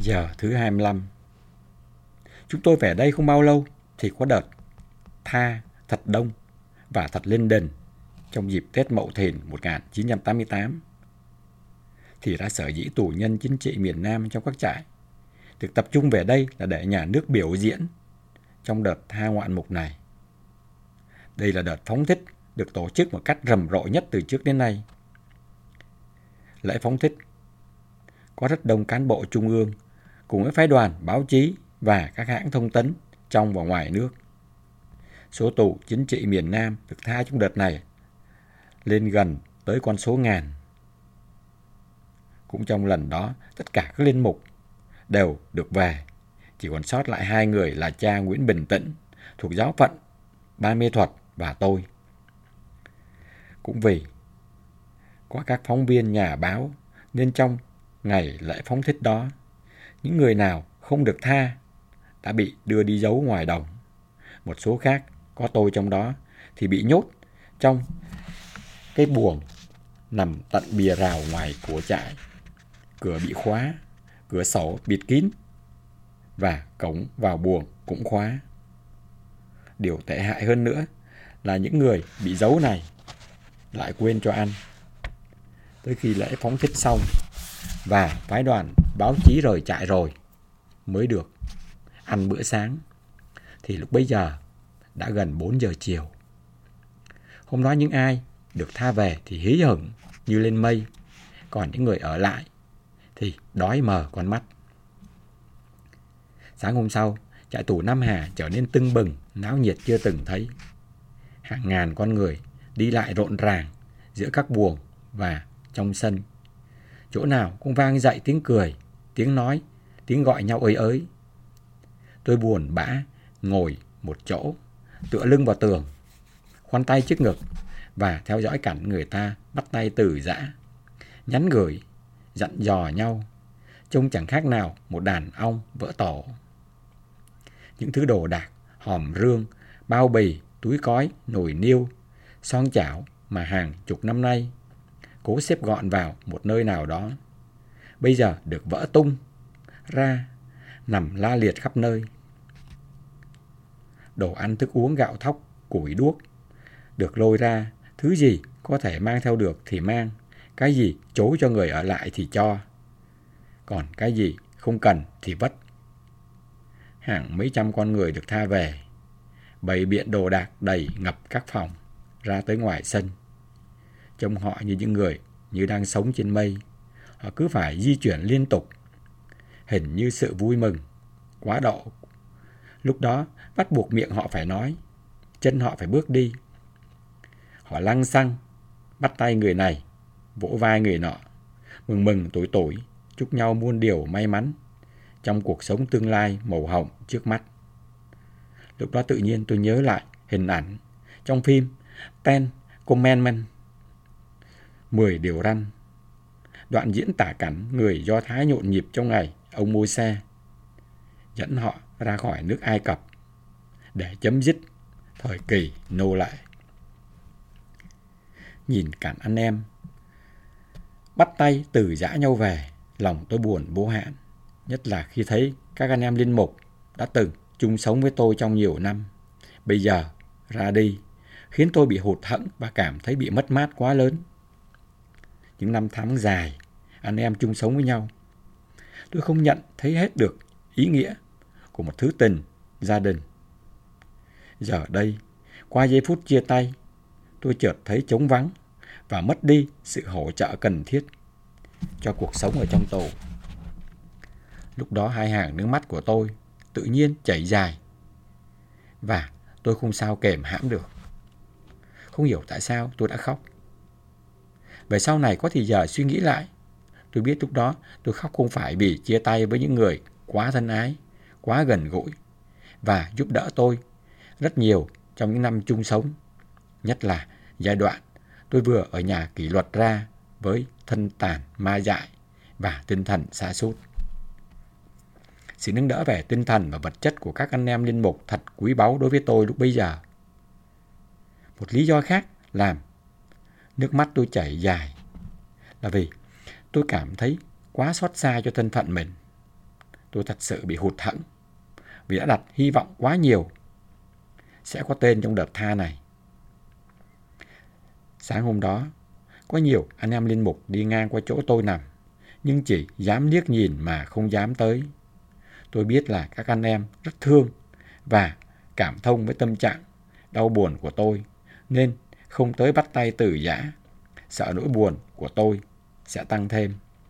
Giờ thứ 25. Chúng tôi về đây không bao lâu thì có đợt tha thật đông và thật lên đền trong dịp Tết Mậu Thìn 1988. Thì ra sở dĩ tù nhân chính trị miền Nam trong các trại được tập trung về đây là để nhà nước biểu diễn trong đợt tha ngoạn mục này. Đây là đợt phóng thích được tổ chức một cách rầm rộ nhất từ trước đến nay. Lễ phóng thích có rất đông cán bộ trung ương cùng với phái đoàn, báo chí và các hãng thông tấn trong và ngoài nước. Số tù chính trị miền Nam được tha trong đợt này lên gần tới con số ngàn. Cũng trong lần đó, tất cả các linh mục đều được về. Chỉ còn sót lại 2 người là cha Nguyễn Bình Tĩnh thuộc giáo phận Ban Mê Thuật và tôi. Cũng vì có các phóng viên nhà báo nên trong ngày lễ phóng thích đó, những người nào không được tha đã bị đưa đi giấu ngoài đồng. Một số khác, có tôi trong đó, thì bị nhốt trong cái buồng nằm tận bìa rào ngoài của trại. Cửa bị khóa, cửa sổ bịt kín và cổng vào buồng cũng khóa. Điều tệ hại hơn nữa là những người bị giấu này lại quên cho ăn. Tới khi lễ phóng thích xong và phái đoàn báo chí rời trại rồi mới được ăn bữa sáng, thì lúc bấy giờ đã gần 4 giờ chiều. Hôm đó những ai được tha về thì hí hửng như lên mây, còn những người ở lại thì đói mờ con mắt. Sáng hôm sau, trại tù Nam Hà trở nên tưng bừng, náo nhiệt chưa từng thấy. Hàng ngàn con người đi lại rộn ràng giữa các buồng và trong sân. Chỗ nào cũng vang dậy tiếng cười, tiếng nói, tiếng gọi nhau ới ới. Tôi buồn bã ngồi một chỗ, tựa lưng vào tường, khoanh tay trước ngực và theo dõi cảnh người ta bắt tay từ giã, nhắn gửi, dặn dò nhau, trông chẳng khác nào một đàn ong vỡ tổ. Những thứ đồ đạc, hòm rương, bao bì, túi cói, nồi niêu, son chảo mà hàng chục năm nay cố xếp gọn vào một nơi nào đó, bây giờ được vỡ tung ra, nằm la liệt khắp nơi. Đồ ăn thức uống gạo thóc, củi đuốc được lôi ra, thứ gì có thể mang theo được thì mang, cái gì chối cho người ở lại thì cho, còn cái gì không cần thì vất. Hàng mấy trăm con người được tha về, bày biện đồ đạc đầy ngập các phòng ra tới ngoài sân. Trông họ như những người như đang sống trên mây. Họ cứ phải di chuyển liên tục, hình như sự vui mừng quá độ lúc đó bắt buộc miệng họ phải nói, chân họ phải bước đi. Họ lăng xăng bắt tay người này, vỗ vai người nọ, mừng mừng tuổi tuổi, chúc nhau muôn điều may mắn trong cuộc sống tương lai màu hồng trước mắt. Lúc đó tự nhiên tôi nhớ lại hình ảnh trong phim Ten Commandments, 10 điều răn, đoạn diễn tả cảnh người Do Thái nhộn nhịp trong ngày ông Môi-se dẫn họ ra khỏi nước Ai Cập để chấm dứt thời kỳ nô lệ. Nhìn cảnh anh em bắt tay từ giã nhau về, lòng tôi buồn vô hạn, nhất là khi thấy các anh em linh mục đã từng chung sống với tôi trong nhiều năm, bây giờ ra đi, khiến tôi bị hụt hẫng và cảm thấy bị mất mát quá lớn. Những năm tháng dài anh em chung sống với nhau, tôi không nhận thấy hết được ý nghĩa của một thứ tình gia đình. Giờ đây, qua giây phút chia tay, tôi chợt thấy trống vắng và mất đi sự hỗ trợ cần thiết cho cuộc sống ở trong tù. Lúc đó 2 hàng nước mắt của tôi tự nhiên chảy dài và tôi không sao kềm hãm được. Không hiểu tại sao tôi đã khóc. Về sau này có thì giờ suy nghĩ lại, tôi biết lúc đó tôi khóc không phải vì chia tay với những người quá thân ái, quá gần gũi và giúp đỡ tôi rất nhiều trong những năm chung sống, nhất là giai đoạn tôi vừa ở nhà kỷ luật ra với thân tàn ma dại và tinh thần sa sút. Sự nâng đỡ về tinh thần và vật chất của các anh em linh mục thật quý báu đối với tôi lúc bấy giờ. Một lý do khác làm nước mắt tôi chảy dài là vì tôi cảm thấy quá xót xa cho thân phận mình. tôi thật sự bị hụt hẫng vì đã đặt hy vọng quá nhiều sẽ có tên trong đợt tha này. Sáng hôm đó, có nhiều anh em linh mục đi ngang qua chỗ tôi nằm, nhưng chỉ dám liếc nhìn mà không dám tới. Tôi biết là các anh em rất thương và cảm thông với tâm trạng đau buồn của tôi, nên không tới bắt tay từ giã, sợ nỗi buồn của tôi sẽ tăng thêm.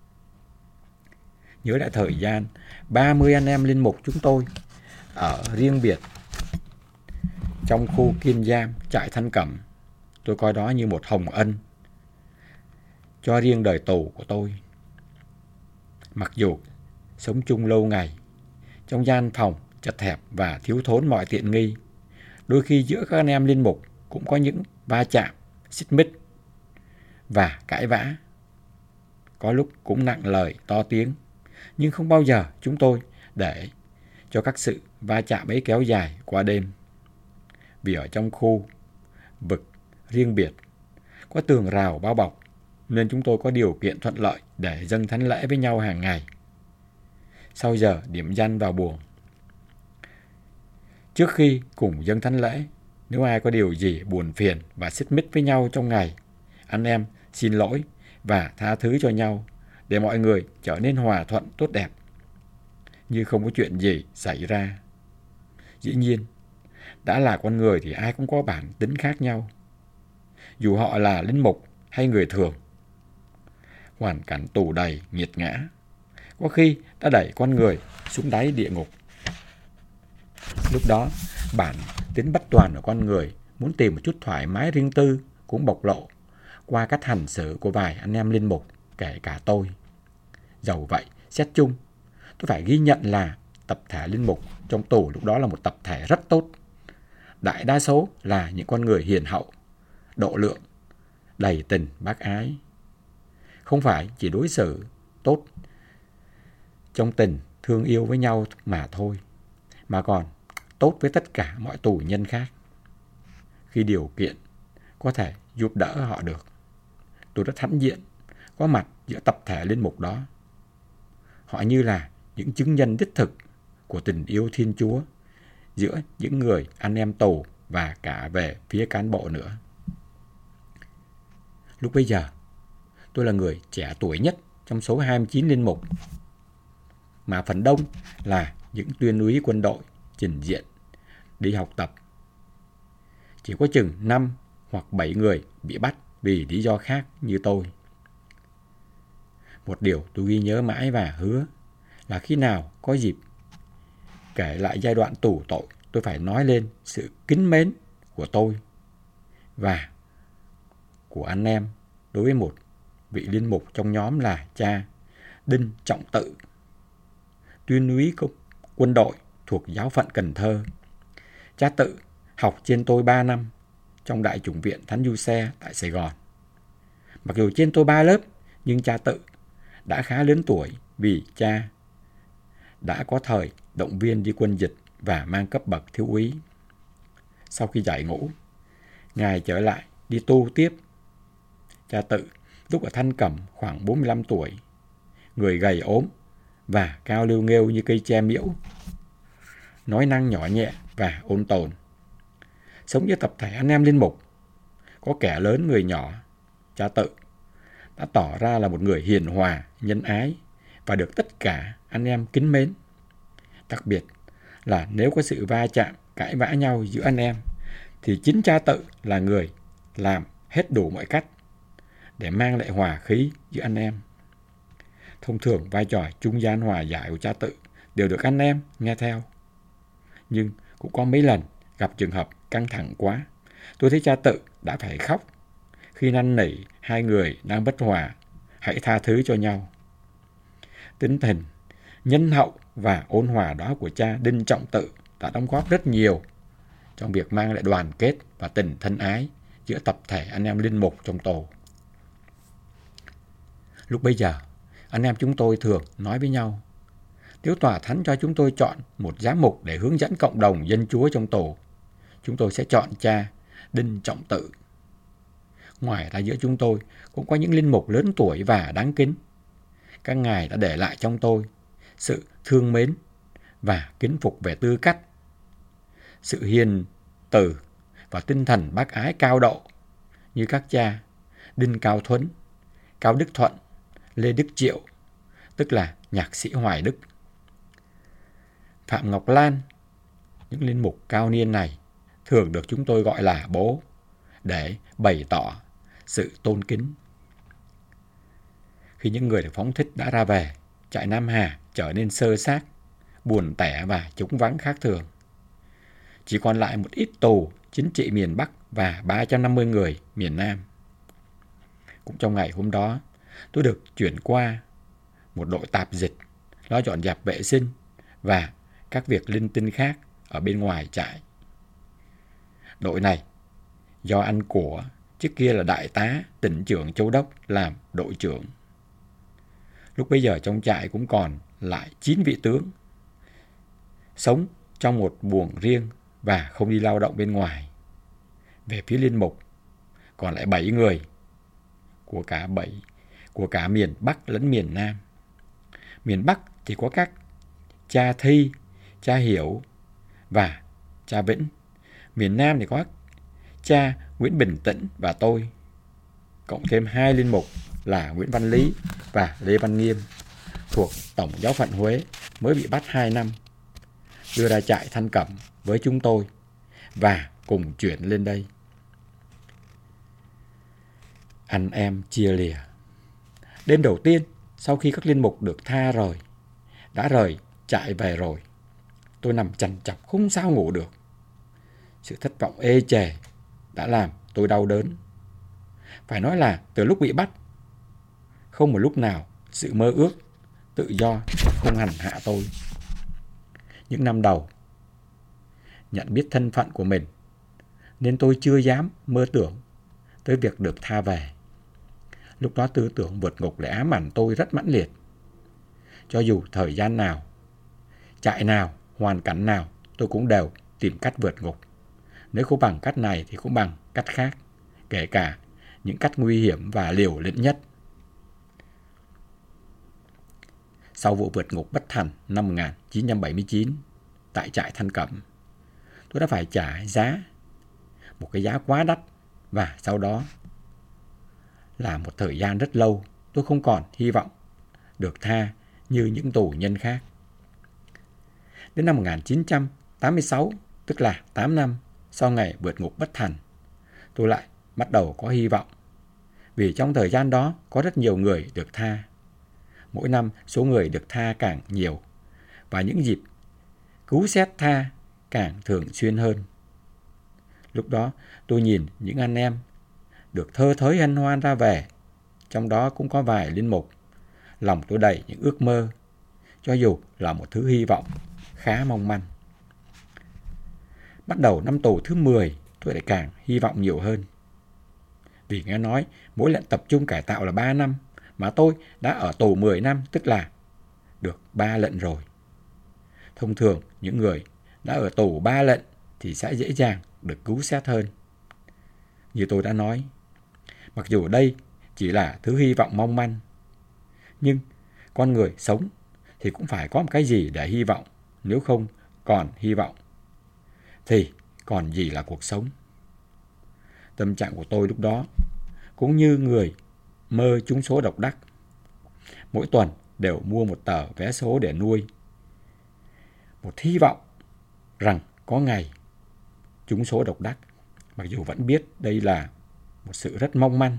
Nhớ lại thời gian 30 anh em linh mục chúng tôi ở riêng biệt trong khu kiên giam trại Thanh Cẩm, tôi coi đó như một hồng ân cho riêng đời tù của tôi. Mặc dù sống chung lâu ngày, trong gian phòng chật hẹp và thiếu thốn mọi tiện nghi, đôi khi giữa các anh em linh mục cũng có những va chạm, xích mích và cãi vã. Có lúc cũng nặng lời, to tiếng, nhưng không bao giờ chúng tôi để cho các sự va chạm ấy kéo dài qua đêm. Vì ở trong khu vực riêng biệt, có tường rào bao bọc, nên chúng tôi có điều kiện thuận lợi để dâng thánh lễ với nhau hàng ngày. Sau giờ điểm danh vào buồng, trước khi cùng dâng thánh lễ, nếu ai có điều gì buồn phiền và xích mích với nhau trong ngày, anh em xin lỗi và tha thứ cho nhau để mọi người trở nên hòa thuận tốt đẹp, như không có chuyện gì xảy ra. Dĩ nhiên, đã là con người thì ai cũng có bản tính khác nhau, dù họ là linh mục hay người thường. Hoàn cảnh tù đầy nghiệt ngã có khi đã đẩy con người xuống đáy địa ngục. Lúc đó, bản tính bất toàn của con người muốn tìm một chút thoải mái riêng tư cũng bộc lộ qua cách hành xử của vài anh em linh mục, kể cả tôi. Dầu vậy, xét chung, tôi phải ghi nhận là tập thể linh mục trong tù lúc đó là một tập thể rất tốt. Đại đa số là những con người hiền hậu, độ lượng, đầy tình bác ái. Không phải chỉ đối xử tốt trong tình thương yêu với nhau mà thôi, mà còn tốt với tất cả mọi tù nhân khác. Khi điều kiện có thể giúp đỡ họ được, tôi rất hãnh diện có mặt giữa tập thể linh mục đó. Họ như là những chứng nhân đích thực của tình yêu Thiên Chúa giữa những người anh em tù và cả về phía cán bộ nữa. Lúc bấy giờ, tôi là người trẻ tuổi nhất trong số 29 linh mục, mà phần đông là những tuyên úy quân đội trình diện đi học tập. Chỉ có chừng 5 hoặc 7 người bị bắt vì lý do khác như tôi. Một điều tôi ghi nhớ mãi và hứa là khi nào có dịp kể lại giai đoạn tù tội, tôi phải nói lên sự kính mến của tôi và của anh em đối với một vị linh mục trong nhóm là cha Đinh Trọng Tự, tuyên úy quân đội thuộc giáo phận Cần Thơ. Cha Tự học trên tôi 3 năm trong Đại chủng viện Thánh Giuse tại Sài Gòn. Mặc dù trên tôi 3 lớp, nhưng cha Tự đã khá lớn tuổi vì cha đã có thời động viên đi quân dịch và mang cấp bậc thiếu úy. Sau khi giải ngũ, ngài trở lại đi tu tiếp. Cha Tự lúc ở Thanh Cẩm khoảng 45 tuổi, người gầy ốm và cao lêu nghêu như cây tre miễu, nói năng nhỏ nhẹ và ôn tồn. Sống với tập thể anh em linh mục, có kẻ lớn người nhỏ, cha Tự đã tỏ ra là một người hiền hòa, nhân ái và được tất cả anh em kính mến. Đặc biệt là nếu có sự va chạm, cãi vã nhau giữa anh em, thì chính cha Tự là người làm hết đủ mọi cách để mang lại hòa khí giữa anh em. Thông thường vai trò trung gian hòa giải của cha Tự đều được anh em nghe theo. Nhưng cũng có mấy lần gặp trường hợp căng thẳng quá, tôi thấy cha Tự đã phải khóc khi năn nỉ hai người đang bất hòa hãy tha thứ cho nhau. Tính tình nhân hậu và ôn hòa đó của cha Đinh Trọng Tự đã đóng góp rất nhiều trong việc mang lại đoàn kết và tình thân ái giữa tập thể anh em linh mục trong tổ. Lúc bấy giờ, anh em chúng tôi thường nói với nhau, nếu tòa thánh cho chúng tôi chọn một giám mục để hướng dẫn cộng đồng dân Chúa trong tổ, chúng tôi sẽ chọn cha Đinh Trọng Tự. Ngoài ra giữa chúng tôi cũng có những linh mục lớn tuổi và đáng kính. Các ngài đã để lại trong tôi sự thương mến và kính phục về tư cách, sự hiền từ và tinh thần bác ái cao độ như các cha Đinh Cao Thuấn, Cao Đức Thuận, Lê Đức Triệu, tức là nhạc sĩ Hoài Đức, Phạm Ngọc Lan. Những linh mục cao niên này thường được chúng tôi gọi là bố để bày tỏ sự tôn kính. Khi những người được phóng thích đã ra về, trại Nam Hà trở nên xơ xác, buồn tẻ và trống vắng khác thường. Chỉ còn lại một ít tù chính trị miền Bắc và 350 người miền Nam. Cũng trong ngày hôm đó, tôi được chuyển qua một đội tạp dịch, lo dọn dẹp vệ sinh và các việc linh tinh khác ở bên ngoài trại. Đội này do anh Của, trước kia là đại tá tỉnh trưởng Châu Đốc, làm đội trưởng. Lúc bấy giờ trong trại cũng còn lại 9 vị tướng, sống trong một buồng riêng và không đi lao động bên ngoài. Về phía linh mục, còn lại 7 người của cả miền Bắc lẫn miền Nam. Miền Bắc thì có các cha Thi, cha Hiểu và cha Vĩnh. Miền Nam thì có cha Nguyễn Bình Tĩnh và tôi, cộng thêm 2 linh mục là Nguyễn Văn Lý và Lê Văn Nghiêm thuộc Tổng giáo phận Huế mới bị bắt 2 năm, đưa ra trại Thanh Cẩm với chúng tôi và cùng chuyển lên đây. Anh em chia lìa. Đêm đầu tiên sau khi các linh mục được tha rồi, đã rời trại về rồi, tôi nằm chằn chọc không sao ngủ được. Sự thất vọng ê chề đã làm tôi đau đớn. Phải nói là từ lúc bị bắt, không một lúc nào sự mơ ước tự do không hành hạ tôi. Những năm đầu nhận biết thân phận của mình, nên tôi chưa dám mơ tưởng tới việc được tha về. Lúc đó tư tưởng vượt ngục lại ám ảnh tôi rất mãnh liệt. Cho dù thời gian nào, trại nào, hoàn cảnh nào, tôi cũng đều tìm cách vượt ngục. Nếu không bằng cách này thì cũng bằng cách khác, kể cả những cách nguy hiểm và liều lĩnh nhất. Sau vụ vượt ngục bất thành năm 1979 tại trại Thanh Cẩm, tôi đã phải trả một cái giá quá đắt, và sau đó là một thời gian rất lâu tôi không còn hy vọng được tha như những tù nhân khác. Đến năm 1986, tức là 8 năm sau ngày vượt ngục bất thành, tôi lại bắt đầu có hy vọng. Vì trong thời gian đó có rất nhiều người được tha. Mỗi năm số người được tha càng nhiều, và những dịp cứu xét tha càng thường xuyên hơn. Lúc đó tôi nhìn những anh em được thơ thới hân hoan ra về, trong đó cũng có vài linh mục. Lòng tôi đầy những ước mơ, cho dù là một thứ hy vọng khá mong manh. Bắt đầu năm tù thứ 10, tôi lại càng hy vọng nhiều hơn. Vì nghe nói mỗi lần tập trung cải tạo là 3 năm, mà tôi đã ở tù 10 năm, tức là được 3 lần rồi. Thông thường những người đã ở tù 3 lần thì sẽ dễ dàng được cứu xét hơn. Như tôi đã nói, mặc dù đây chỉ là thứ hy vọng mong manh, nhưng con người sống thì cũng phải có một cái gì để hy vọng. Nếu không còn hy vọng thì còn gì là cuộc sống. Tâm trạng của tôi lúc đó cũng như người mơ trúng số độc đắc. Mỗi tuần đều mua một tờ vé số để nuôi một hy vọng rằng có ngày trúng số độc đắc, mặc dù vẫn biết đây là một sự rất mong manh.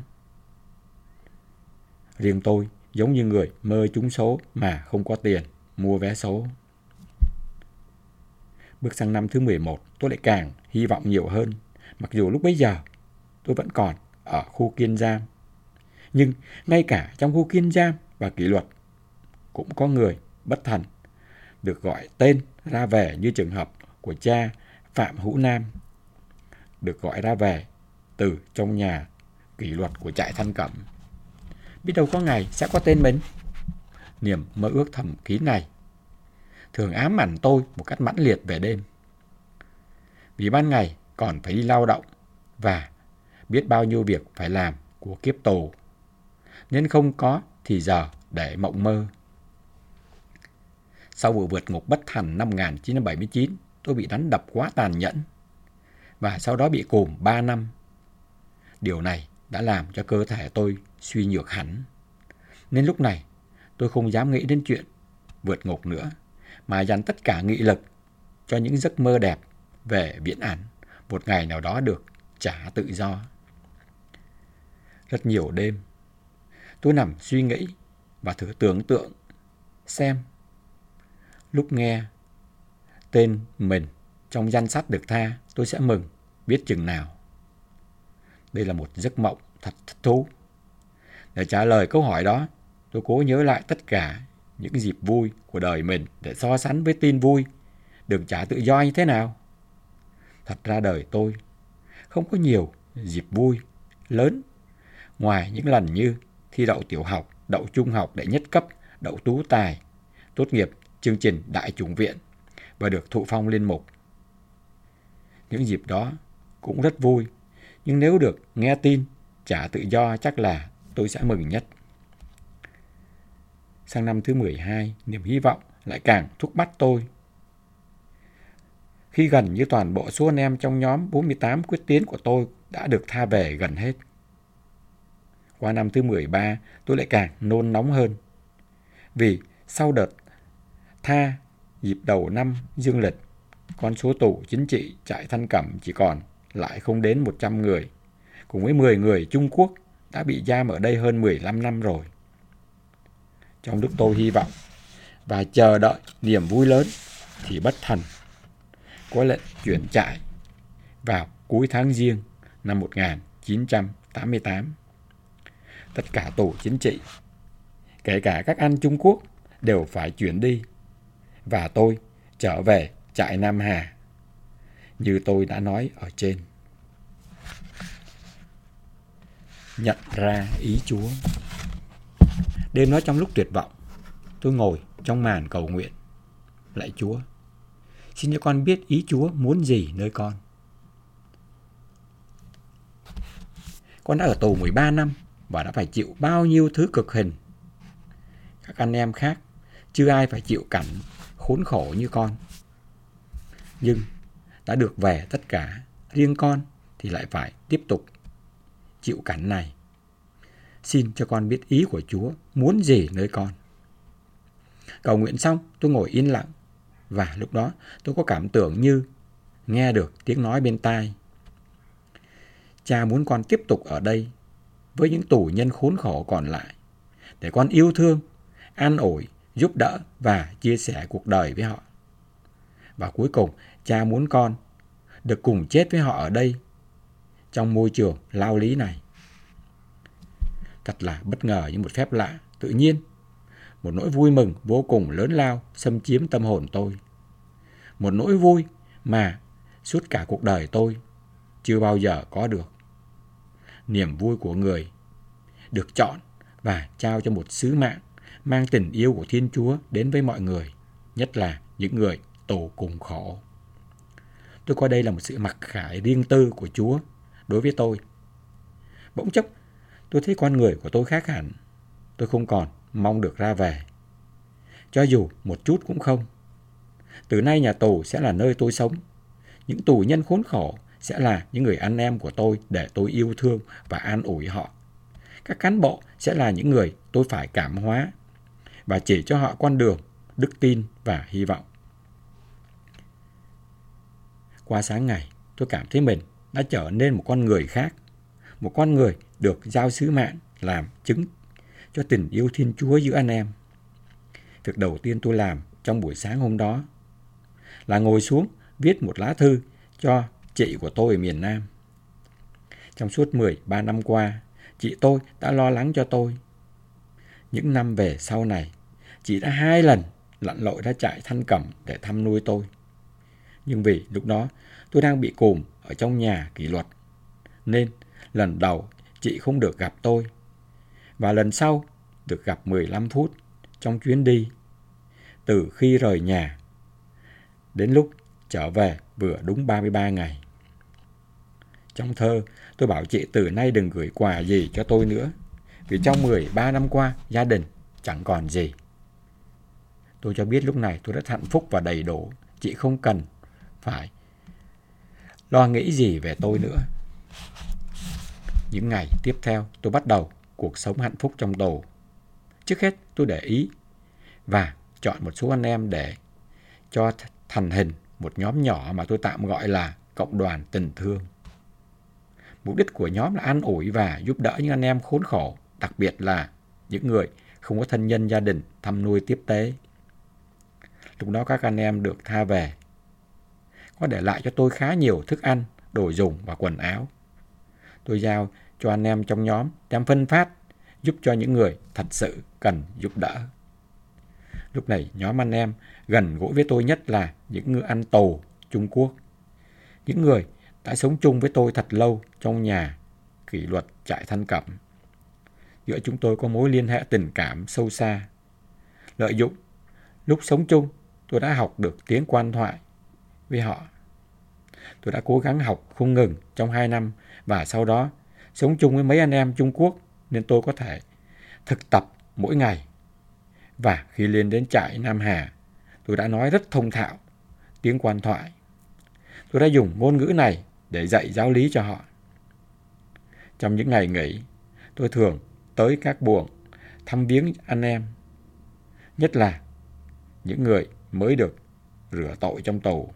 Riêng tôi giống như người mơ trúng số mà không có tiền mua vé số. Bước sang năm thứ 11, tôi lại càng hy vọng nhiều hơn. Mặc dù lúc bấy giờ tôi vẫn còn ở khu kiên giam, nhưng ngay cả trong khu kiên giam và kỷ luật cũng có người bất thành được gọi tên ra về, như trường hợp của cha Phạm Hữu Nam, được gọi ra về từ trong nhà kỷ luật của trại Thanh Cẩm. Biết đâu có ngày sẽ có tên mình. Niềm mơ ước thầm kín này thường ám ảnh tôi một cách mãnh liệt về đêm. Vì ban ngày còn phải đi lao động và biết bao nhiêu việc phải làm của kiếp tù, nên không có thì giờ để mộng mơ. Sau vụ vượt ngục bất thành năm 1979, tôi bị đánh đập quá tàn nhẫn và sau đó bị cùm 3 năm. Điều này đã làm cho cơ thể tôi suy nhược hẳn. Nên lúc này tôi không dám nghĩ đến chuyện vượt ngục nữa, mà dành tất cả nghị lực cho những giấc mơ đẹp về viễn ảnh một ngày nào đó được trả tự do. Rất nhiều đêm, tôi nằm suy nghĩ và thử tưởng tượng xem lúc nghe tên mình trong danh sách được tha, tôi sẽ mừng biết chừng nào. Đây là một giấc mộng thật thích thú. Để trả lời câu hỏi đó, tôi cố nhớ lại tất cả những dịp vui của đời mình để so sánh với tin vui được trả tự do như thế nào. Thật ra đời tôi không có nhiều dịp vui lớn ngoài những lần như thi đậu tiểu học, đậu trung học đệ nhất cấp, đậu tú tài, tốt nghiệp chương trình đại chủng viện và được thụ phong linh mục. Những dịp đó cũng rất vui, nhưng nếu được nghe tin trả tự do chắc là tôi sẽ mừng nhất. Sang năm thứ 12, niềm hy vọng lại càng thúc bắt tôi. Khi gần như toàn bộ số anh em trong nhóm 48 quyết tiến của tôi đã được tha về gần hết. Qua năm thứ 13, tôi lại càng nôn nóng hơn. Vì sau đợt tha dịp đầu năm dương lịch, con số tù chính trị trại Thanh Cẩm chỉ còn lại không đến 100 người, cùng với 10 người Trung Quốc đã bị giam ở đây hơn 15 năm rồi. Trong lúc tôi hy vọng và chờ đợi niềm vui lớn thì bất thành có lệnh chuyển trại vào cuối tháng Giêng năm 1988. Tất cả tù chính trị, kể cả các anh Trung Quốc, đều phải chuyển đi và tôi trở về trại Nam Hà như tôi đã nói ở trên. Nhận ra ý Chúa. Đêm đó trong lúc tuyệt vọng, tôi ngồi trong màn cầu nguyện. Lạy Chúa, xin cho con biết ý Chúa muốn gì nơi con. Con đã ở tù 13 năm và đã phải chịu bao nhiêu thứ cực hình. Các anh em khác chưa ai phải chịu cảnh khốn khổ như con. Nhưng đã được về tất cả, riêng con thì lại phải tiếp tục chịu cảnh này. Xin cho con biết ý của Chúa muốn gì nơi con. Cầu nguyện xong, tôi ngồi yên lặng và lúc đó tôi có cảm tưởng như nghe được tiếng nói bên tai. Cha muốn con tiếp tục ở đây với những tù nhân khốn khổ còn lại để con yêu thương, an ủi, giúp đỡ và chia sẻ cuộc đời với họ. Và cuối cùng, cha muốn con được cùng chết với họ ở đây trong môi trường lao lý này. Thật là bất ngờ như một phép lạ, tự nhiên. Một nỗi vui mừng vô cùng lớn lao xâm chiếm tâm hồn tôi. Một nỗi vui mà suốt cả cuộc đời tôi chưa bao giờ có được. Niềm vui của người được chọn và trao cho một sứ mạng mang tình yêu của Thiên Chúa đến với mọi người, nhất là những người tù cùng khổ. Tôi coi đây là một sự mặc khải riêng tư của Chúa đối với tôi. Bỗng chốc, tôi thấy con người của tôi khác hẳn. Tôi không còn mong được ra về, cho dù một chút cũng không. Từ nay nhà tù sẽ là nơi tôi sống. Những tù nhân khốn khổ sẽ là những người anh em của tôi để tôi yêu thương và an ủi họ. Các cán bộ sẽ là những người tôi phải cảm hóa và chỉ cho họ con đường, đức tin và hy vọng. Qua sáng ngày, tôi cảm thấy mình đã trở nên một con người khác. Một con người được giao sứ mạng làm chứng cho tình yêu Thiên Chúa giữa anh em. Việc đầu tiên tôi làm trong buổi sáng hôm đó là ngồi xuống viết một lá thư cho chị của tôi ở miền Nam. Trong suốt 13 năm qua, chị tôi đã lo lắng cho tôi. Những năm về sau này, chị đã 2 lần lặn lội ra trại Thanh Cẩm để thăm nuôi tôi. Nhưng vì lúc đó tôi đang bị cùm ở trong nhà kỷ luật, nên lần đầu chị không được gặp tôi. Và lần sau được gặp 15 phút trong chuyến đi. Từ khi rời nhà đến lúc trở về vừa đúng 33 ngày. Trong thơ, tôi bảo chị từ nay đừng gửi quà gì cho tôi nữa, vì trong 13 năm qua, gia đình chẳng còn gì. Tôi cho biết lúc này tôi rất hạnh phúc và đầy đủ. Chị không cần phải lo nghĩ gì về tôi nữa. Những ngày tiếp theo, tôi bắt đầu cuộc sống hạnh phúc trong tù. Trước hết, tôi để ý và chọn một số anh em để cho thành hình một nhóm nhỏ mà tôi tạm gọi là cộng đoàn tình thương. Mục đích của nhóm là an ủi và giúp đỡ những anh em khốn khổ, đặc biệt là những người không có thân nhân gia đình thăm nuôi tiếp tế. Lúc đó các anh em được tha về, có để lại cho tôi khá nhiều thức ăn, đồ dùng và quần áo. Tôi giao cho anh em trong nhóm đem phân phát, giúp cho những người thật sự cần giúp đỡ. Lúc này nhóm anh em gần gũi với tôi nhất là những người ăn tù Trung Quốc. Những người đã sống chung với tôi thật lâu trong nhà kỷ luật trại Thanh Cẩm. Giữa chúng tôi có mối liên hệ tình cảm sâu xa. Lợi dụng lúc sống chung, tôi đã học được tiếng quan thoại với họ. Tôi đã cố gắng học không ngừng trong 2 năm và sau đó sống chung với mấy anh em Trung Quốc nên tôi có thể thực tập mỗi ngày. Và khi lên đến trại Nam Hà, tôi đã nói rất thông thạo tiếng quan thoại. Tôi đã dùng ngôn ngữ này để dạy giáo lý cho họ. Trong những ngày nghỉ, tôi thường tới các buồng thăm viếng anh em, nhất là những người mới được rửa tội trong tù.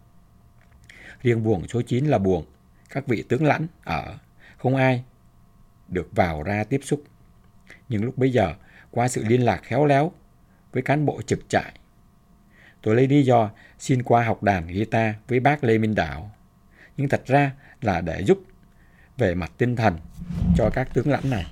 Riêng buồng số 9 là buồng các vị tướng lãnh ở, không ai được vào ra tiếp xúc. Nhưng lúc bấy giờ, qua sự liên lạc khéo léo với cán bộ trực trại, tôi lấy lý do xin qua học đàn guitar với bác Lê Minh Đảo. Nhưng thật ra là để giúp về mặt tinh thần cho các tướng lãnh này.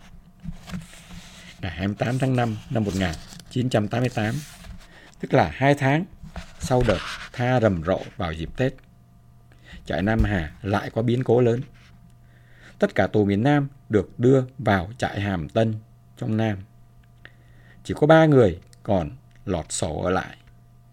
Ngày 28 tháng 5 năm 1988, tức là 2 tháng sau đợt tha rầm rộ vào dịp Tết, trại Nam Hà lại có biến cố lớn. Tất cả tù miền Nam được đưa vào trại Hàm Tân trong Nam. Chỉ có 3 người còn lọt sổ ở lại.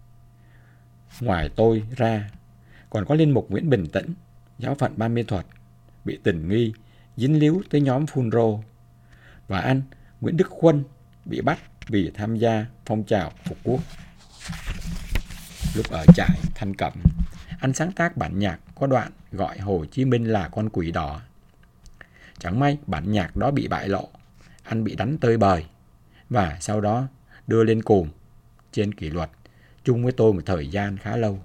Ngoài tôi ra, còn có linh mục Nguyễn Bình Tĩnh, giáo phận Ban Mê Thuật, bị tình nghi dính líu tới nhóm phun rô, và anh Nguyễn Đức Khuân bị bắt vì tham gia phong trào phục quốc. Lúc ở trại Thanh Cẩm, anh sáng tác bản nhạc có đoạn gọi Hồ Chí Minh là con quỷ đỏ. Chẳng may bản nhạc đó bị bại lộ, anh bị đánh tơi bời và sau đó đưa lên cùm trên kỷ luật chung với tôi một thời gian khá lâu.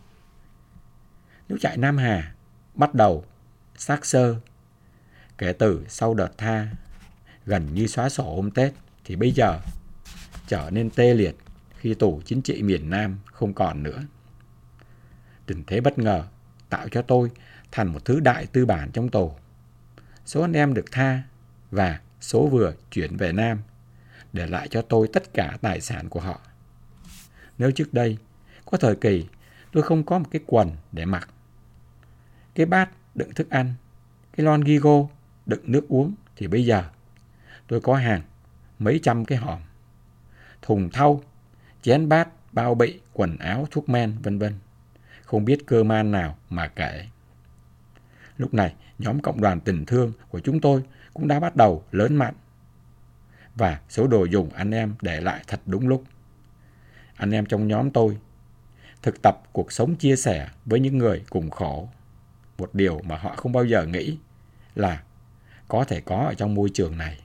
Nếu trại Nam Hà bắt đầu xác xơ kể từ sau đợt tha, gần như xóa sổ hôm Tết, thì bây giờ trở nên tê liệt khi tù chính trị miền Nam không còn nữa. Tình thế bất ngờ tạo cho tôi thành một thứ đại tư bản trong tù. Số anh em được tha và số vừa chuyển về Nam để lại cho tôi tất cả tài sản của họ. Nếu trước đây có thời kỳ tôi không có một cái quần để mặc, cái bát đựng thức ăn, cái lon ghi gô đựng nước uống, thì bây giờ tôi có hàng mấy trăm cái hòm, thùng thau, chén bát, bao bị, quần áo, thuốc men, vân vân. Không biết cơ man nào mà kể. Lúc này, nhóm cộng đoàn tình thương của chúng tôi cũng đã bắt đầu lớn mạnh. Và số đồ dùng anh em để lại thật đúng lúc. Anh em trong nhóm tôi thực tập cuộc sống chia sẻ với những người cùng khổ. Một điều mà họ không bao giờ nghĩ là có thể có ở trong môi trường này.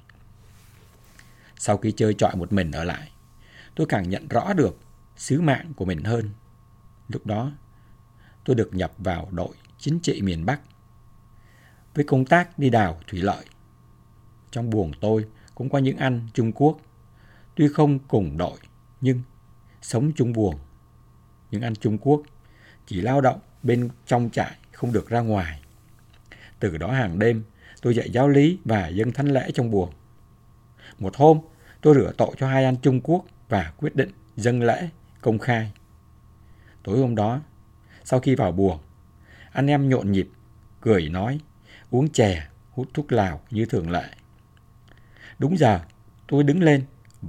Sau khi chơi trọi một mình ở lại, tôi càng nhận rõ được sứ mạng của mình hơn. Lúc đó, tôi được nhập vào đội chính trị miền Bắc với công tác đi đào thủy lợi. Trong buồng tôi cũng có những anh Trung Quốc, tuy không cùng đội nhưng sống chung buồng. Những anh Trung Quốc chỉ lao động bên trong trại, không được ra ngoài. Từ đó hàng đêm tôi dạy giáo lý và dâng thánh lễ trong buồng. Một hôm tôi rửa tội cho 2 anh Trung Quốc và quyết định dâng lễ công khai. Tối hôm đó, sau khi vào buồng, anh em nhộn nhịp, cười nói, uống chè, hút thuốc lào như thường lệ. Đúng giờ, tôi đứng lên,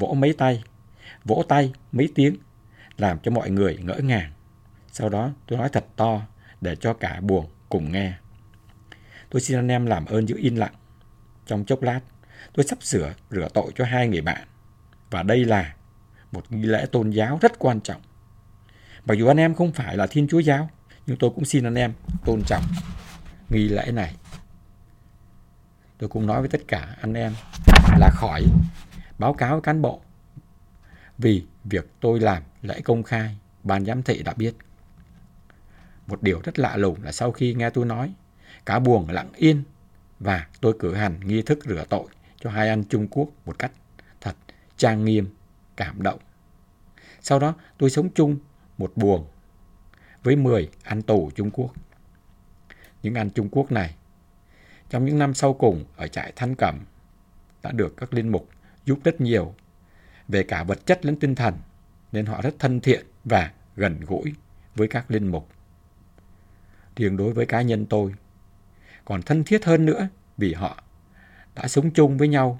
vỗ tay mấy tiếng, làm cho mọi người ngỡ ngàng. Sau đó tôi nói thật to để cho cả buồng cùng nghe. Tôi xin anh em làm ơn giữ yên lặng. Trong chốc lát, tôi sắp sửa rửa tội cho 2 người bạn. Và đây là một nghi lễ tôn giáo rất quan trọng. Mặc dù anh em không phải là Thiên Chúa giáo, nhưng tôi cũng xin anh em tôn trọng nghi lễ này. Tôi cũng nói với tất cả anh em là khỏi báo cáo với cán bộ, vì việc tôi làm lễ công khai, ban giám thị đã biết. Một điều rất lạ lùng là sau khi nghe tôi nói, cả buồng lặng yên và tôi cử hành nghi thức rửa tội cho hai anh Trung Quốc một cách thật trang nghiêm, cảm động. Sau đó tôi sống chung một buồng với 10 anh tù Trung Quốc. Những anh Trung Quốc này, trong những năm sau cùng ở trại Thanh Cẩm, đã được các linh mục giúp rất nhiều về cả vật chất lẫn tinh thần, nên họ rất thân thiện và gần gũi với các linh mục. Riêng đối với cá nhân tôi, còn thân thiết hơn nữa vì họ đã sống chung với nhau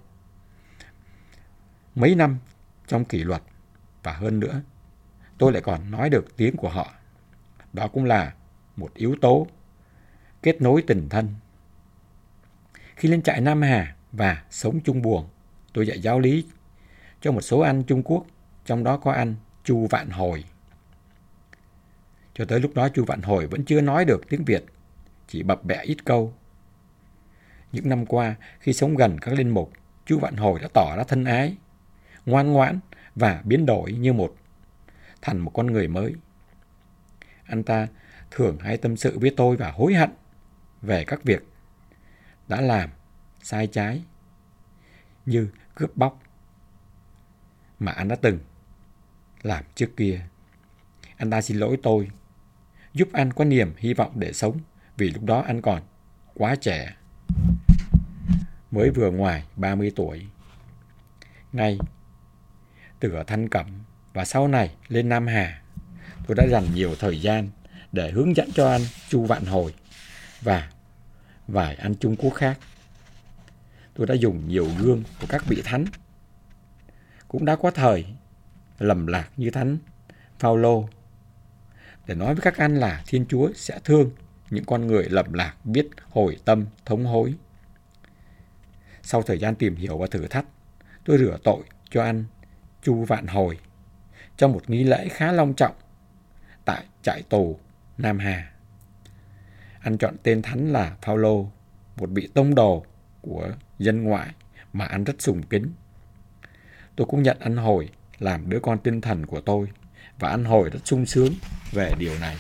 mấy năm trong kỷ luật, và hơn nữa, tôi lại còn nói được tiếng của họ. Đó cũng là một yếu tố kết nối tình thân. Khi lên trại Nam Hà và sống chung buồng, tôi dạy giáo lý cho một số anh Trung Quốc, trong đó có anh Chu Vạn Hồi. Cho tới lúc đó Chu Vạn Hồi vẫn chưa nói được tiếng Việt, chỉ bập bẹ ít câu. Những năm qua, khi sống gần các linh mục, Chu Vạn Hồi đã tỏ ra thân ái, ngoan ngoãn và biến đổi thành một con người mới. Anh ta thường hay tâm sự với tôi và hối hận về các việc đã làm sai trái, như cướp bóc mà anh đã từng làm trước kia. Anh ta xin lỗi tôi, giúp anh có niềm hy vọng để sống, vì lúc đó anh còn quá trẻ, mới vừa ngoài 30 tuổi. Ngay từ ở Thanh Cẩm và sau này lên Nam Hà, tôi đã dành nhiều thời gian để hướng dẫn cho anh Chu Vạn Hồi và vài anh Trung Quốc khác. Tôi đã dùng nhiều gương của các vị thánh cũng đã có thời lầm lạc như thánh Phaolô để nói với các anh là Thiên Chúa sẽ thương những con người lầm lạc biết hồi tâm thống hối. Sau thời gian tìm hiểu và thử thách, tôi rửa tội cho anh Chu Vạn Hồi trong một nghi lễ khá long trọng tại trại tù Nam Hà. Anh chọn tên thánh là Phaolô, một vị tông đồ của dân ngoại mà anh rất sùng kính. Tôi cũng nhận anh Hồi làm đứa con tinh thần của tôi, và anh Hồi rất sung sướng về điều này.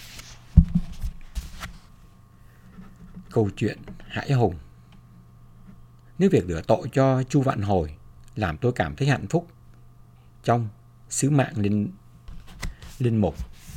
Câu chuyện hãi hùng. Nếu việc rửa tội cho Chu Vạn Hồi làm tôi cảm thấy hạnh phúc trong sứ mạng linh mục,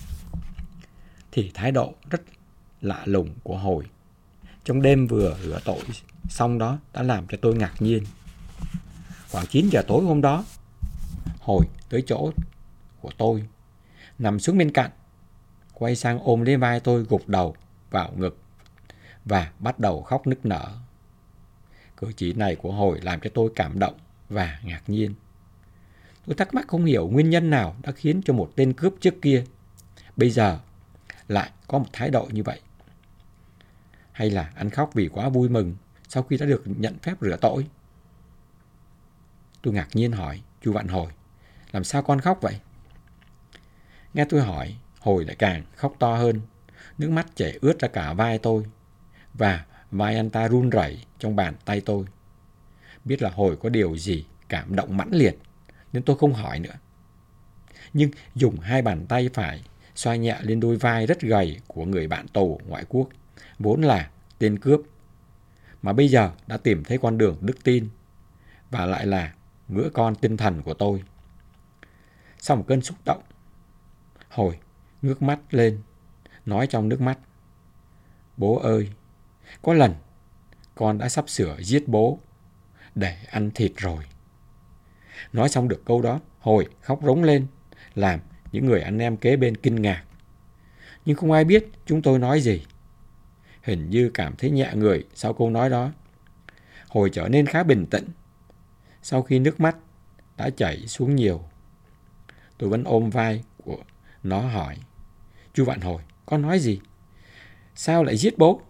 thì thái độ rất lạ lùng của Hồi trong đêm vừa rửa tội xong đó đã làm cho tôi ngạc nhiên. Khoảng 9 giờ tối hôm đó, Hồi tới chỗ của tôi, nằm xuống bên cạnh, quay sang ôm lấy vai tôi, gục đầu vào ngực và bắt đầu khóc nức nở. Cử chỉ này của Hồi làm cho tôi cảm động và ngạc nhiên. Tôi thắc mắc không hiểu nguyên nhân nào đã khiến cho một tên cướp trước kia bây giờ lại có một thái độ như vậy. Hay là anh khóc vì quá vui mừng sau khi đã được nhận phép rửa tội? Tôi ngạc nhiên hỏi Chu Vạn Hồi, làm sao con khóc vậy? Nghe tôi hỏi, Hồi lại càng khóc to hơn, nước mắt chảy ướt ra cả vai tôi, và vai anh ta run rẩy trong bàn tay tôi. Biết là Hồi có điều gì cảm động mãnh liệt, nên tôi không hỏi nữa. Nhưng dùng hai bàn tay phải xoa nhẹ lên đôi vai rất gầy của người bạn tù ngoại quốc, vốn là tên cướp, mà bây giờ đã tìm thấy con đường đức tin, và lại là ngựa con tinh thần của tôi. Sau một cơn xúc động, Hồi ngước mắt lên, nói trong nước mắt, bố ơi, có lần con đã sắp sửa giết bố để ăn thịt rồi. Nói xong được câu đó, Hồi khóc rống lên, làm những người anh em kế bên kinh ngạc. Nhưng không ai biết chúng tôi nói gì. Hình như cảm thấy nhẹ người sau câu nói đó, Hồi trở nên khá bình tĩnh sau khi nước mắt đã chảy xuống nhiều. Tôi vẫn ôm vai của nó hỏi, Chu Vạn Hồi, con nói gì? Sao lại giết bố?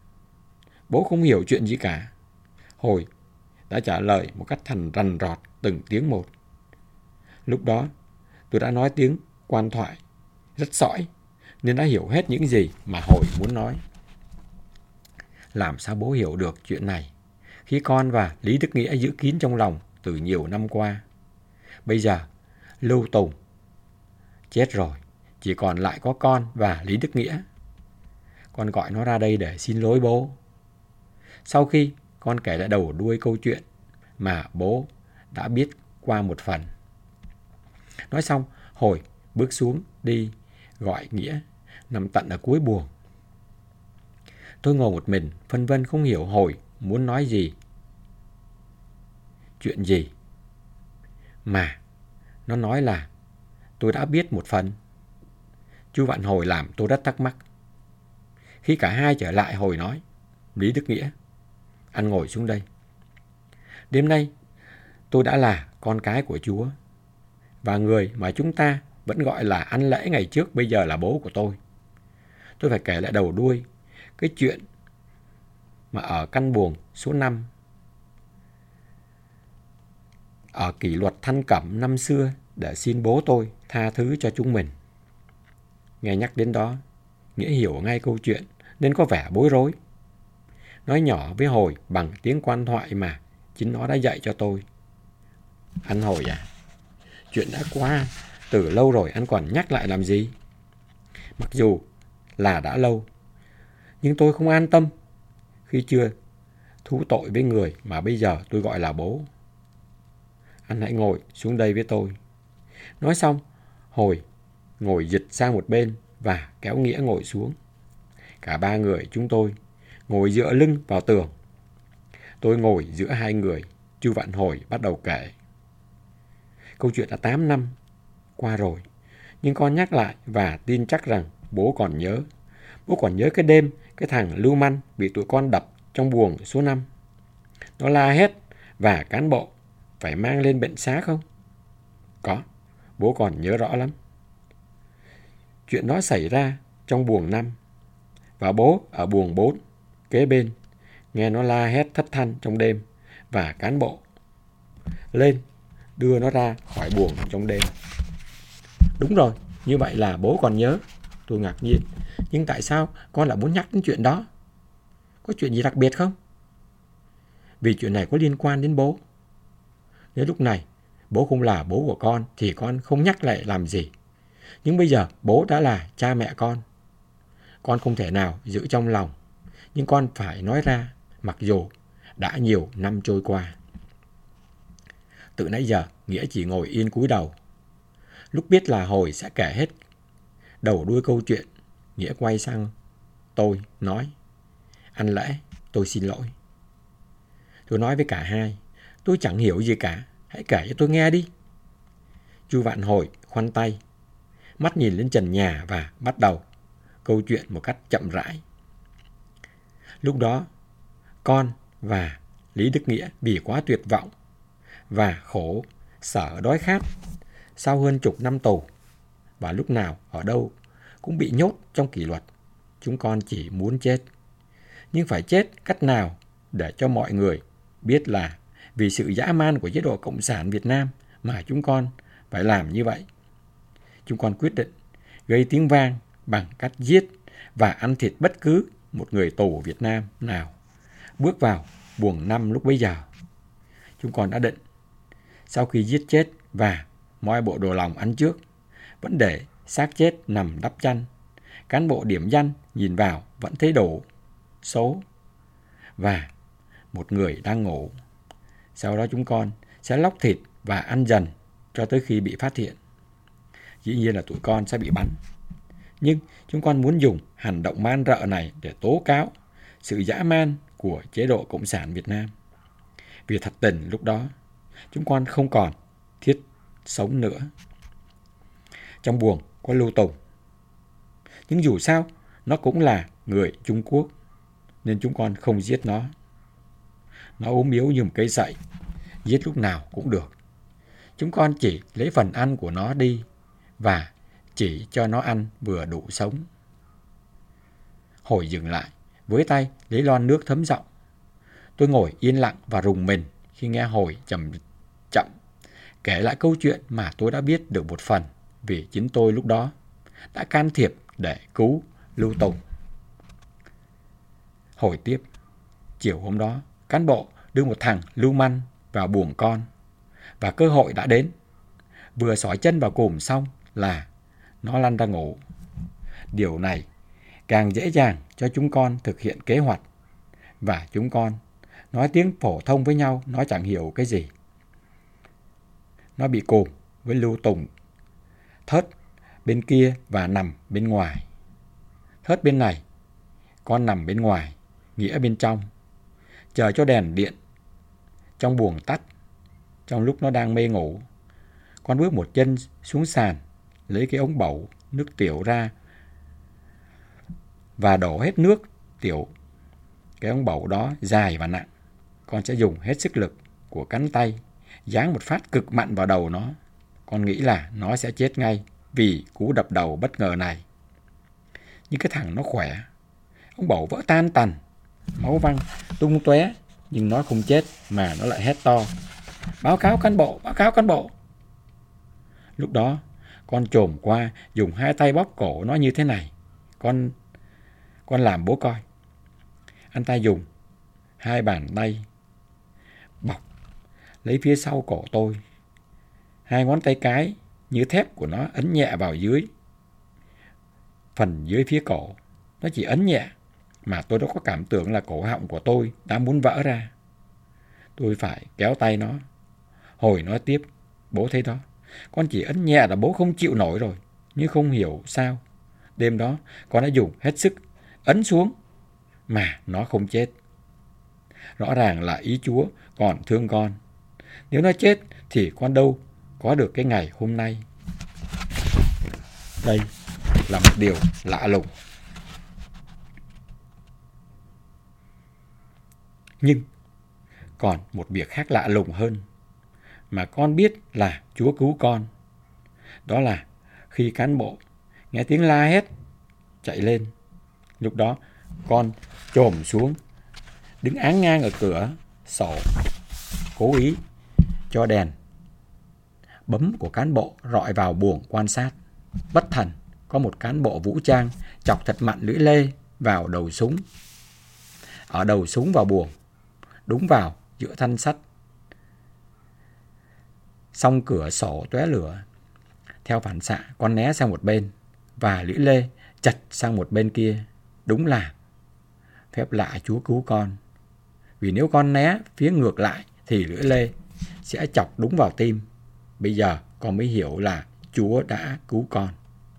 Bố không hiểu chuyện gì cả. Hồi đã trả lời một cách rành rọt từng tiếng một. Lúc đó tôi đã nói tiếng quan thoại rất sõi nên đã hiểu hết những gì mà Hồi muốn nói. Làm sao bố hiểu được chuyện này khi con và Lý Đức Nghĩa giữ kín trong lòng từ nhiều năm qua? Bây giờ Lưu Tùng chết rồi, chỉ còn lại có con và Lý Đức Nghĩa. Con gọi nó ra đây để xin lỗi bố. Sau khi con kể lại đầu đuôi câu chuyện mà bố đã biết qua một phần. Nói xong, Hồi bước xuống đi gọi Nghĩa nằm tận ở cuối buồng. Tôi ngồi một mình, phân vân không hiểu Hồi muốn nói gì. Chuyện gì mà nó nói là tôi đã biết một phần. Chú Vạn Hồi làm tôi rất thắc mắc. Khi cả hai trở lại, Hồi nói: Lý Đức Nghĩa, anh ngồi xuống đây. Đêm nay tôi đã là con cái của Chúa, và người mà chúng ta vẫn gọi là anh Lễ ngày trước bây giờ là bố của tôi. Tôi phải kể lại đầu đuôi cái chuyện mà ở căn buồng số 5 ở kỷ luật Thanh Cẩm năm xưa để xin bố tôi tha thứ cho chúng mình. Nghe nhắc đến đó, Nghĩa hiểu ngay câu chuyện nên có vẻ bối rối. Nói nhỏ với Hồi bằng tiếng quan thoại mà chính nó đã dạy cho tôi. Anh Hồi à, chuyện đã qua từ lâu rồi, anh còn nhắc lại làm gì? Mặc dù là đã lâu, nhưng tôi không an tâm khi chưa thú tội với người mà bây giờ tôi gọi là bố. Anh hãy ngồi xuống đây với tôi. Nói xong, Hồi ngồi dịch sang một bên và kéo Nghĩa ngồi xuống. Cả ba người chúng tôi ngồi dựa lưng vào tường. Tôi ngồi giữa hai người. Chú Vạn Hồi bắt đầu kể. Câu chuyện đã 8 năm qua rồi, nhưng con nhắc lại và tin chắc rằng bố còn nhớ. Bố còn nhớ cái đêm cái thằng lưu manh bị tụi con đập trong buồng số 5. Nó la hét và cán bộ phải mang lên bệnh xá không? Có, bố còn nhớ rõ lắm. Chuyện đó xảy ra trong buồng 5, và bố ở buồng 4 kế bên nghe nó la hét thất thanh trong đêm và cán bộ lên đưa nó ra khỏi buồng trong đêm. Đúng rồi, như vậy là bố còn nhớ. Tôi ngạc nhiên. Nhưng tại sao con lại muốn nhắc đến chuyện đó? Có chuyện gì đặc biệt không? Vì chuyện này có liên quan đến bố. Nếu lúc này bố không là bố của con thì con không nhắc lại làm gì. Nhưng bây giờ bố đã là cha mẹ con. Con không thể nào giữ trong lòng, nhưng con phải nói ra mặc dù đã nhiều năm trôi qua. Từ nãy giờ Nghĩa chỉ ngồi yên cúi đầu. Lúc biết là Hồi sẽ kể hết đầu đuôi câu chuyện, Nghĩa quay sang tôi nói: Anh Lễ, tôi xin lỗi. Tôi nói với cả hai: Tôi chẳng hiểu gì cả, hãy kể cho tôi nghe đi. Chú Vạn Hồi khoanh tay, mắt nhìn lên trần nhà và bắt đầu câu chuyện một cách chậm rãi. Lúc đó, con và Lý Đức Nghĩa vì quá tuyệt vọng và khổ sở đói khát sau hơn chục năm tù, và lúc nào ở đâu cũng bị nhốt trong kỷ luật. Chúng con chỉ muốn chết, nhưng phải chết cách nào để cho mọi người biết là vì sự dã man của chế độ Cộng sản Việt Nam mà chúng con phải làm như vậy. Chúng con quyết định gây tiếng vang bằng cách giết và ăn thịt bất cứ một người tù Việt Nam nào bước vào buồng 5 lúc bấy giờ. Chúng con đã định sau khi giết chết và moi bộ đồ lòng ăn trước, vẫn để xác chết nằm đắp chăn, cán bộ điểm danh nhìn vào vẫn thấy đổ số và một người đang ngủ. Sau đó chúng con sẽ lóc thịt và ăn dần cho tới khi bị phát hiện. Dĩ nhiên là tụi con sẽ bị bắn. Nhưng chúng con muốn dùng hành động man rợ này để tố cáo sự dã man của chế độ Cộng sản Việt Nam. Vì thật tình lúc đó, chúng con không còn thiết sống nữa. Trong buồng có Lưu Tùng. Nhưng dù sao, nó cũng là người Trung Quốc, nên chúng con không giết nó. Nó ốm yếu như một cây sậy, giết lúc nào cũng được. Chúng con chỉ lấy phần ăn của nó đi và chỉ cho nó ăn vừa đủ sống. Hồi dừng lại, với tay lấy lon nước thấm giọng. Tôi ngồi yên lặng và rùng mình khi nghe Hồi chậm kể lại câu chuyện mà tôi đã biết được một phần vì chính tôi lúc đó đã can thiệp để cứu Lưu Tùng. Hồi tiếp, chiều hôm đó, cán bộ đưa một thằng lưu manh vào buồng con và cơ hội đã đến. Vừa xỏ chân vào cùm xong là nó lăn ra ngủ. Điều này càng dễ dàng cho chúng con thực hiện kế hoạch, và chúng con nói tiếng phổ thông với nhau, nó chẳng hiểu cái gì. Nó bị cùm với Lưu Tùng thớt bên kia và nằm bên ngoài. Thớt bên này, con nằm bên ngoài, Nghĩa bên trong, chờ cho đèn điện trong buồng tắt. Trong lúc nó đang mê ngủ, con bước một chân xuống sàn, lấy cái ống bẩu nước tiểu ra và đổ hết nước tiểu. Cái ống bẩu đó dài và nặng, con sẽ dùng hết sức lực của cánh tay giáng một phát cực mạnh vào đầu nó. Con nghĩ là nó sẽ chết ngay vì cú đập đầu bất ngờ này. Nhưng cái thằng nó khỏe, ống bẩu vỡ tan tành, máu văng tung tóe, nhưng nó không chết mà nó lại hét to: "Báo cáo cán bộ, báo cáo cán bộ!" Lúc đó, con chồm qua dùng hai tay bóp cổ nó như thế này. Con làm bố coi. Anh ta dùng hai bàn tay bọc lấy phía sau cổ tôi. Hai ngón tay cái như thép của nó ấn nhẹ vào dưới phần dưới phía cổ. Nó chỉ ấn nhẹ mà tôi đã có cảm tưởng là cổ họng của tôi đã muốn vỡ ra. Tôi phải kéo tay nó. Hồi nói tiếp: "Bố thấy đó, con chỉ ấn nhẹ là bố không chịu nổi rồi. Nhưng không hiểu sao đêm đó con đã dùng hết sức ấn xuống mà nó không chết. Rõ ràng là ý Chúa còn thương con. Nếu nó chết thì con đâu có được cái ngày hôm nay." Đây là một điều lạ lùng. Nhưng còn một việc khác lạ lùng hơn mà con biết là Chúa cứu con. Đó là khi cán bộ nghe tiếng la hét chạy lên. Lúc đó con chồm xuống, đứng áng ngang ở cửa sổ, cố ý cho đèn bấm của cán bộ rọi vào buồng quan sát. Bất thần có một cán bộ vũ trang chọc thật mạnh lưỡi lê vào đầu súng. Ở đầu súng vào buồng, đúng vào giữa thanh sắt. Xong cửa sổ tóe lửa. Theo phản xạ, con né sang một bên và lưỡi lê chật sang một bên kia. Đúng là phép lạ Chúa cứu con. Vì nếu con né phía ngược lại thì lưỡi lê sẽ chọc đúng vào tim. Bây giờ con mới hiểu là Chúa đã cứu con.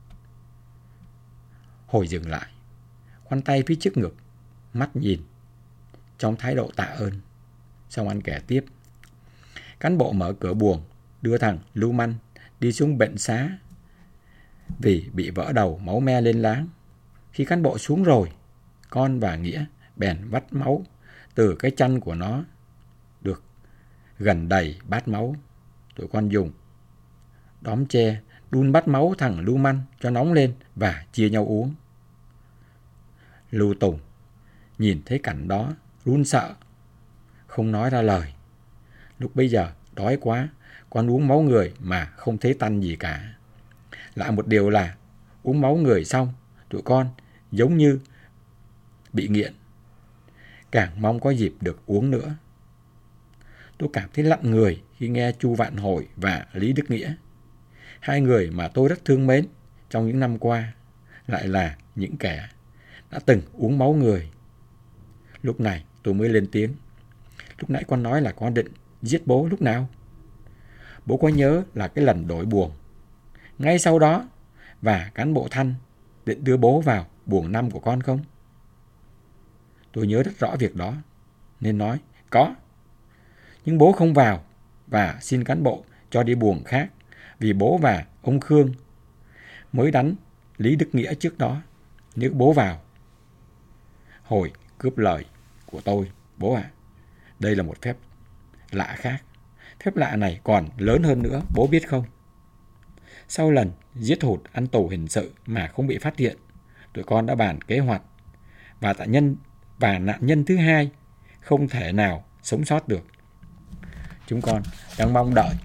Hồi dừng lại, khoanh tay phía trước ngực, mắt nhìn trong thái độ tạ ơn. Xong anh kể tiếp: Cán bộ mở cửa buồng, đưa thằng lưu manh đi xuống bệnh xá vì bị vỡ đầu, máu me lên láng. Khi cán bộ xuống rồi, con và Nghĩa bèn vắt máu từ cái chân của nó được gần đầy bát máu. Tụi con dùng đóm tre đun bát máu thằng lưu manh cho nóng lên và chia nhau uống. Lưu Tùng nhìn thấy cảnh đó run sợ, không nói ra lời. Lúc bấy giờ đói quá, con uống máu người mà không thấy tanh gì cả. Lạ một điều là uống máu người xong, tụi con giống như bị nghiện, càng mong có dịp được uống nữa. Tôi cảm thấy lạnh người khi nghe Chu Vạn Hội và Lý Đức Nghĩa, hai người mà tôi rất thương mến trong những năm qua, lại là những kẻ đã từng uống máu người. Lúc này tôi mới lên tiếng: Lúc nãy con nói là con định giết bố lúc nào? Bố có nhớ là cái lần đổi buồng ngay sau đó và cán bộ Thanh định đưa bố vào buồng 5 của con không? Tôi nhớ rất rõ việc đó nên nói có. Nhưng bố không vào và xin cán bộ cho đi buồng khác vì bố và ông Khương mới đánh Lý Đức Nghĩa trước đó. Nếu bố vào. Hồi cướp lời của tôi: Bố ạ, đây là một phép lạ khác. Phép lạ này còn lớn hơn nữa, bố biết không? Sau lần giết hụt ăn tù hình sự mà không bị phát hiện, tụi con đã bàn kế hoạch và nạn nhân thứ hai không thể nào sống sót được. Chúng con đang mong đợi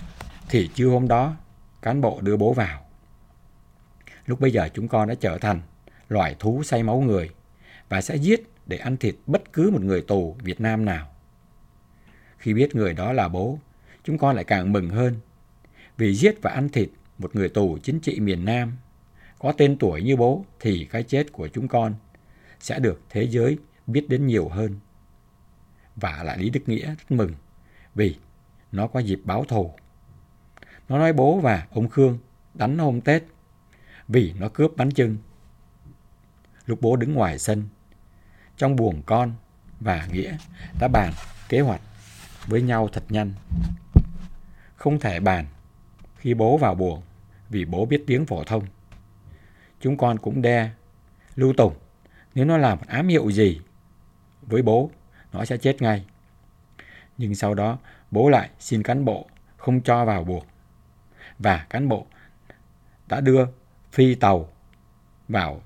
thì trưa hôm đó cán bộ đưa bố vào. Lúc bấy giờ chúng con đã trở thành loài thú say máu người và sẽ giết để ăn thịt bất cứ một người tù Việt Nam nào. Khi biết người đó là bố, chúng con lại càng mừng hơn, vì giết và ăn thịt một người tù chính trị miền Nam có tên tuổi như bố thì cái chết của chúng con sẽ được thế giới biết đến nhiều hơn. Và lại Lý Đức Nghĩa rất mừng vì nó có dịp báo thù. Nó nói bố và ông Khương đánh hôm Tết vì nó cướp bánh chưng. Lúc bố đứng ngoài sân, trong buồng con và Nghĩa đã bàn kế hoạch với nhau thật nhanh. Không thể bàn khi bố vào buồng vì bố biết tiếng phổ thông. Chúng con cũng đe Lưu Tùng, nếu nó làm một ám hiệu gì với bố, nó sẽ chết ngay. Nhưng sau đó bố lại xin cán bộ không cho vào buồng, và cán bộ đã đưa phi tàu vào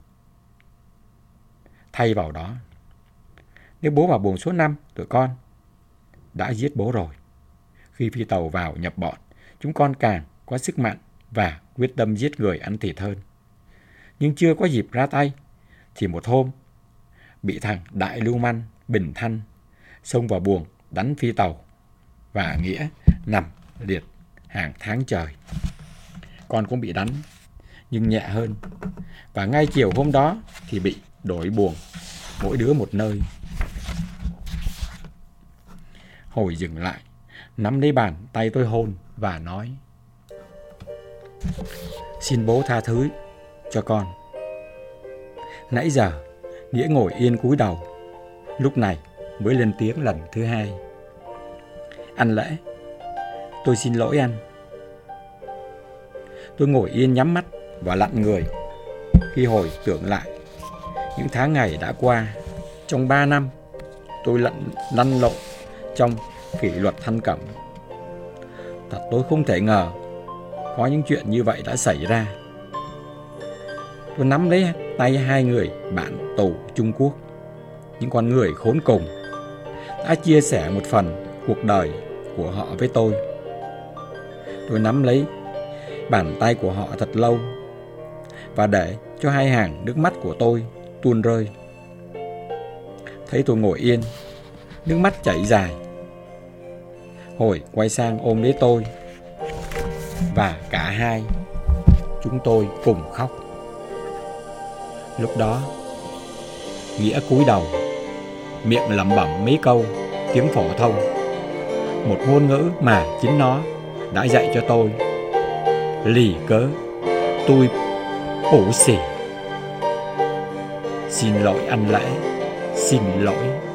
thay vào đó. Nếu bố vào buồng số 5, tụi con đã giết bố rồi. Khi phi tàu vào nhập bọn, chúng con càng có sức mạnh và quyết tâm giết người ăn thịt hơn. Nhưng chưa có dịp ra tay thì một hôm bị thằng đại lưu manh Bình Thanh xông vào buồng đánh phi tàu và Nghĩa nằm liệt hàng tháng trời. Con cũng bị đánh nhưng nhẹ hơn, và ngay chiều hôm đó thì bị đổi buồng, mỗi đứa một nơi. Hồi dừng lại, nắm lấy bàn tay tôi hôn và nói: xin bố tha thứ cho con. Nãy giờ Nghĩa ngồi yên cúi đầu, lúc này mới lên tiếng lần thứ hai: anh Lễ, tôi xin lỗi anh. Tôi ngồi yên nhắm mắt và lặn người khi hồi tưởng lại những tháng ngày đã qua. Trong 3 năm tôi lăn lộn trong kỷ luật Thanh Cẩm. Thật tôi không thể ngờ có những chuyện như vậy đã xảy ra. Tôi nắm lấy tay hai người bạn tù Trung Quốc, những con người khốn cùng, đã chia sẻ một phần cuộc đời của họ với tôi. Tôi nắm lấy bàn tay của họ thật lâu và để cho hai hàng nước mắt của tôi tuôn rơi. Thấy tôi ngồi yên, nước mắt chảy dài, Hồi quay sang ôm lấy tôi, và cả hai chúng tôi cùng khóc. Lúc đó Nghĩa cúi đầu, miệng lẩm bẩm mấy câu tiếng phổ thông, một ngôn ngữ mà chính nó đã dạy cho tôi: lì cớ tôi ủ xỉ. Xin lỗi anh Lễ, xin lỗi.